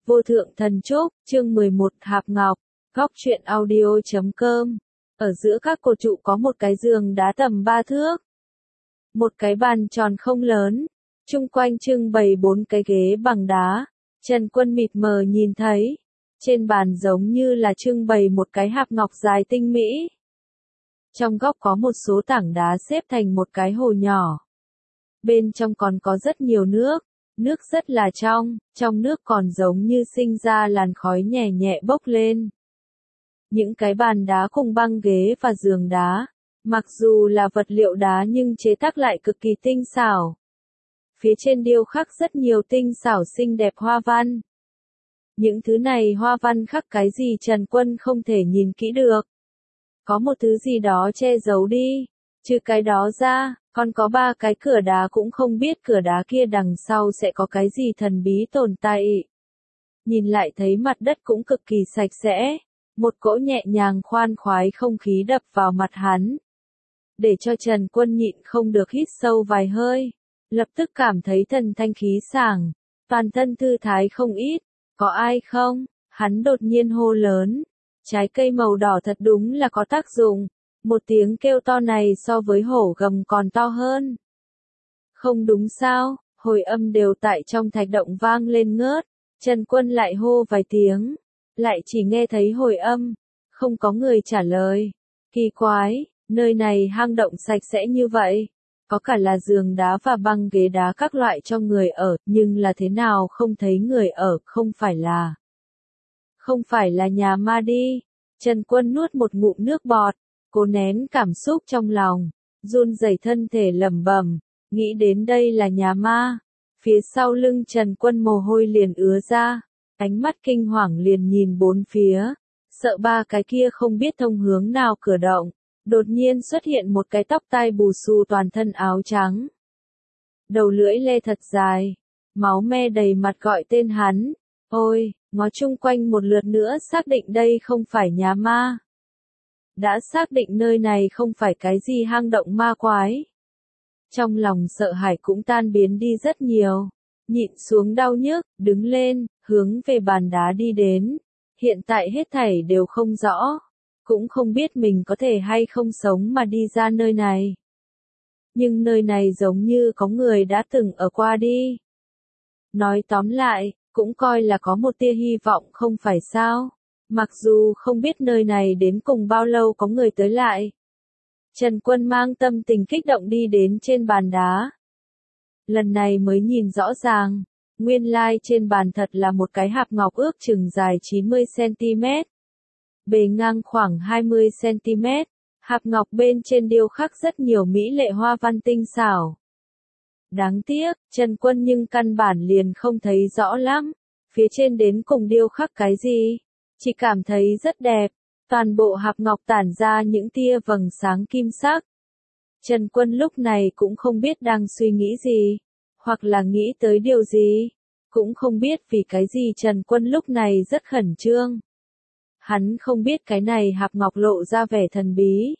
Vô thượng thần trúc, chương 11 hạp ngọc, góc truyện audio.com. Ở giữa các cột trụ có một cái giường đá tầm 3 thước. Một cái bàn tròn không lớn, chung quanh trưng bày 4 cái ghế bằng đá. Trần Quân mịt mờ nhìn thấy, trên bàn giống như là trưng bày một cái hạp ngọc dài tinh mỹ. Trong góc có một số tảng đá xếp thành một cái hồ nhỏ. Bên trong còn có rất nhiều nước. Nước rất là trong nước còn giống như sinh ra làn khói nhẹ nhẹ bốc lên. Những cái bàn đá cùng băng ghế và giường đá, mặc dù là vật liệu đá nhưng chế tác lại cực kỳ tinh xảo. Phía trên điêu khắc rất nhiều tinh xảo xinh đẹp hoa văn. Những thứ này hoa văn khắc cái gì Trần Quân không thể nhìn kỹ được. Có một thứ gì đó che giấu đi, trừ cái đó ra. Còn có 3 cái cửa đá cũng không biết cửa đá kia đằng sau sẽ có cái gì thần bí tồn tại. Nhìn lại thấy mặt đất cũng cực kỳ sạch sẽ, một cỗ nhẹ nhàng khoan khoái không khí đập vào mặt hắn. Để cho Trần Quân nhịn không được hít sâu vài hơi, lập tức cảm thấy thần thanh khí sảng, toàn thân thư thái không ít. Có ai không? Hắn đột nhiên hô lớn. Trái cây màu đỏ thật đúng là có tác dụng. Một tiếng kêu to này so với hổ gầm còn to hơn. Không đúng sao, hồi âm đều tại trong thạch động vang lên ngớt. Trần Quân lại hô vài tiếng, lại chỉ nghe thấy hồi âm, không có người trả lời. Kỳ quái, nơi này hang động sạch sẽ như vậy. Có cả là giường đá và băng ghế đá các loại cho người ở, nhưng là thế nào không thấy người ở, không phải là nhà ma đi. Trần Quân nuốt một ngụm nước bọt. Cố nén cảm xúc trong lòng, run rẩy thân thể lẩm bẩm, nghĩ đến đây là nhà ma. Phía sau lưng Trần Quân mồ hôi liền ứa ra, ánh mắt kinh hoàng liền nhìn bốn phía, sợ 3 cái kia không biết thông hướng nào cửa động. Đột nhiên xuất hiện một cái tóc tai bù xù toàn thân áo trắng. Đầu lưỡi lê thật dài, máu me đầy mặt gọi tên hắn. Ôi, ngó chung quanh một lượt nữa xác định đây không phải nhà ma. Đã xác định nơi này không phải cái gì hang động ma quái. Trong lòng sợ hãi cũng tan biến đi rất nhiều. Nhịn xuống đau nhức, đứng lên, hướng về bàn đá đi đến. Hiện tại hết thảy đều không rõ. Cũng không biết mình có thể hay không sống mà đi ra nơi này. Nhưng nơi này giống như có người đã từng ở qua đi. Nói tóm lại, cũng coi là có một tia hy vọng không phải sao. Mặc dù không biết nơi này đến cùng bao lâu có người tới lại. Trần Quân mang tâm tình kích động đi đến trên bàn đá. Lần này mới nhìn rõ ràng, nguyên lai trên bàn thật là một cái hạp ngọc ước chừng dài 90cm. Bề ngang khoảng 20cm, hạp ngọc bên trên điêu khắc rất nhiều mỹ lệ hoa văn tinh xảo. Đáng tiếc, Trần Quân nhưng căn bản liền không thấy rõ lắm, phía trên đến cùng điêu khắc cái gì. Chỉ cảm thấy rất đẹp, toàn bộ hạp ngọc tản ra những tia vầng sáng kim sắc. Trần Quân lúc này cũng không biết đang suy nghĩ gì, hoặc là nghĩ tới điều gì, cũng không biết vì cái gì Trần Quân lúc này rất khẩn trương. Hắn không biết cái này hạp ngọc lộ ra vẻ thần bí.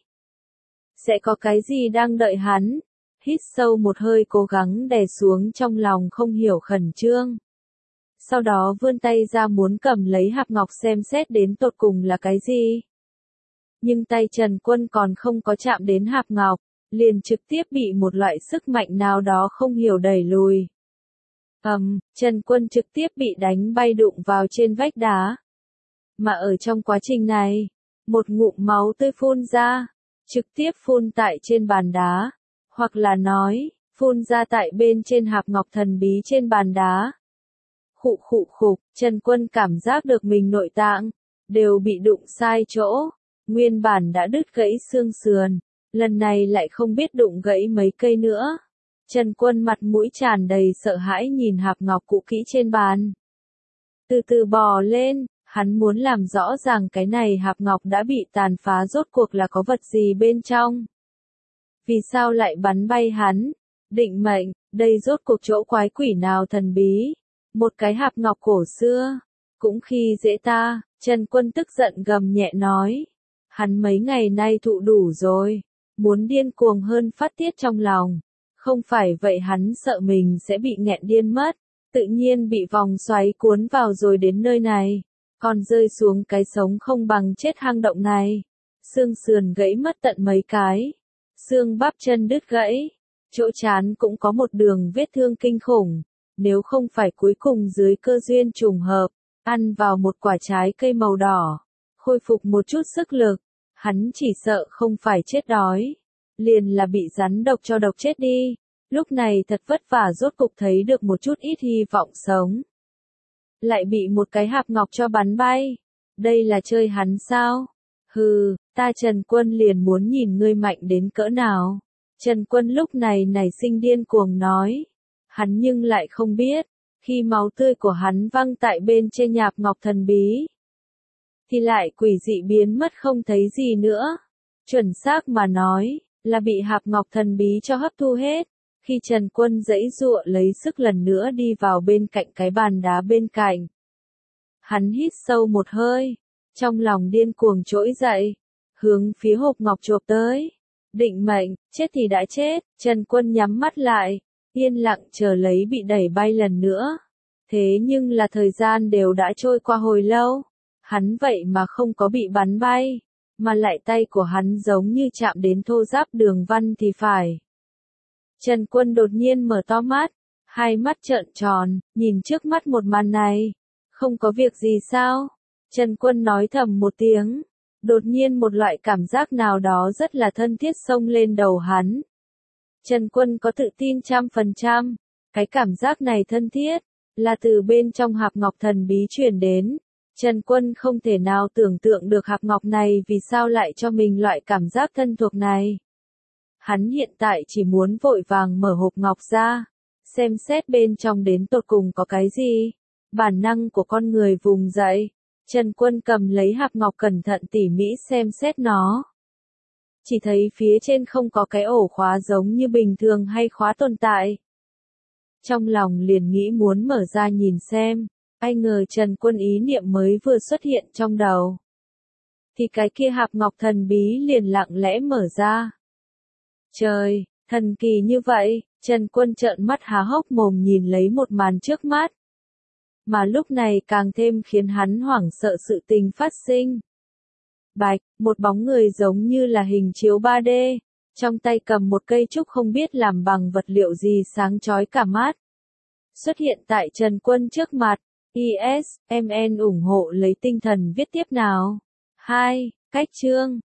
Sẽ có cái gì đang đợi hắn, hít sâu một hơi cố gắng đè xuống trong lòng không hiểu khẩn trương. Sau đó vươn tay ra muốn cầm lấy hạp ngọc xem xét đến tột cùng là cái gì. Nhưng tay Trần Quân còn không có chạm đến hạp ngọc, liền trực tiếp bị một loại sức mạnh nào đó không hiểu đẩy lùi. Trần Quân trực tiếp bị đánh bay đụng vào trên vách đá. Mà ở trong quá trình này, một ngụm máu tươi phun ra, trực tiếp phun tại trên bàn đá, hoặc là nói, phun ra tại bên trên hạp ngọc thần bí trên bàn đá. Khụ, Trần Quân cảm giác được mình nội tạng đều bị đụng sai chỗ, nguyên bản đã đứt gãy xương sườn, lần này lại không biết đụng gãy mấy cây nữa. Trần Quân mặt mũi tràn đầy sợ hãi nhìn hạp ngọc cũ kỹ trên bàn. Từ từ bò lên, hắn muốn làm rõ ràng cái này hạp ngọc đã bị tàn phá rốt cuộc là có vật gì bên trong. Vì sao lại bắn bay hắn? Định mệnh, đây rốt cuộc chỗ quái quỷ nào thần bí? Một cái hạp ngọc cổ xưa, cũng khi dễ ta. Trần Quân tức giận gầm nhẹ nói. Hắn mấy ngày nay thụ đủ rồi, muốn điên cuồng hơn phát tiết trong lòng. Không phải vậy hắn sợ mình sẽ bị nghẹn điên mất. tự nhiên bị vòng xoáy cuốn vào rồi đến nơi này, còn rơi xuống cái sống không bằng chết hang động này. Xương sườn gãy mất tận mấy cái, xương bắp chân đứt gãy, chỗ trán cũng có một đường vết thương kinh khủng, nếu không phải cuối cùng dưới cơ duyên trùng hợp, ăn vào một quả trái cây màu đỏ, khôi phục một chút sức lực, hắn chỉ sợ không phải chết đói, liền là bị rắn độc cho độc chết đi. Lúc này thật vất vả rốt cục thấy được một chút ít hy vọng sống. Lại bị một cái hạp ngọc cho bắn bay. Đây là chơi hắn sao? Hừ, ta Trần Quân liền muốn nhìn ngươi mạnh đến cỡ nào. Trần Quân lúc này nảy sinh điên cuồng nói. Hắn nhưng lại không biết, khi máu tươi của hắn văng tại bên trên nhạp ngọc thần bí, thì lại quỷ dị biến mất không thấy gì nữa. Chuẩn xác mà nói, là bị hạp ngọc thần bí cho hấp thu hết. Khi Trần Quân giãy giụa lấy sức lần nữa đi vào bên cạnh cái bàn đá bên cạnh. Hắn hít sâu một hơi, trong lòng điên cuồng trỗi dậy, hướng phía hộp ngọc chộp tới. Định mệnh, chết thì đã chết, Trần Quân nhắm mắt lại, yên lặng chờ lấy bị đẩy bay lần nữa. Thế nhưng là thời gian đều đã trôi qua hồi lâu, hắn vậy mà không có bị bắn bay, mà lại tay của hắn giống như chạm đến thô ráp đường văn thì phải. Trần Quân đột nhiên mở to mắt, hai mắt trợn tròn, nhìn trước mắt một màn này. Không có việc gì sao? Trần Quân nói thầm một tiếng. Đột nhiên một loại cảm giác nào đó rất là thân thiết xông lên đầu hắn. Trần Quân có tự tin 100%. Cái cảm giác này thân thiết, là từ bên trong hạp ngọc thần bí truyền đến. Trần Quân không thể nào tưởng tượng được hạp ngọc này vì sao lại cho mình loại cảm giác thân thuộc này. Hắn hiện tại chỉ muốn vội vàng mở hộp ngọc ra, xem xét bên trong đến tột cùng có cái gì. Bản năng của con người vùng dậy, Trần Quân cầm lấy hạp ngọc cẩn thận tỉ mỉ xem xét nó. Chỉ thấy phía trên không có cái ổ khóa giống như bình thường hay khóa tồn tại. Trong lòng liền nghĩ muốn mở ra nhìn xem, ai ngờ Trần Quân ý niệm mới vừa xuất hiện trong đầu, thì cái kia hạp ngọc thần bí liền lặng lẽ mở ra. Trời, thần kỳ như vậy, Trần Quân trợn mắt há hốc mồm nhìn lấy một màn trước mắt. Mà lúc này càng thêm khiến hắn hoảng sợ sự tình phát sinh. Bạch, một bóng người giống như là hình chiếu 3D, trong tay cầm một cây trúc không biết làm bằng vật liệu gì sáng chói cả mắt. Xuất hiện tại Trần Quân trước mặt, ISMN ủng hộ lấy tinh thần viết tiếp nào. 2. Cách chương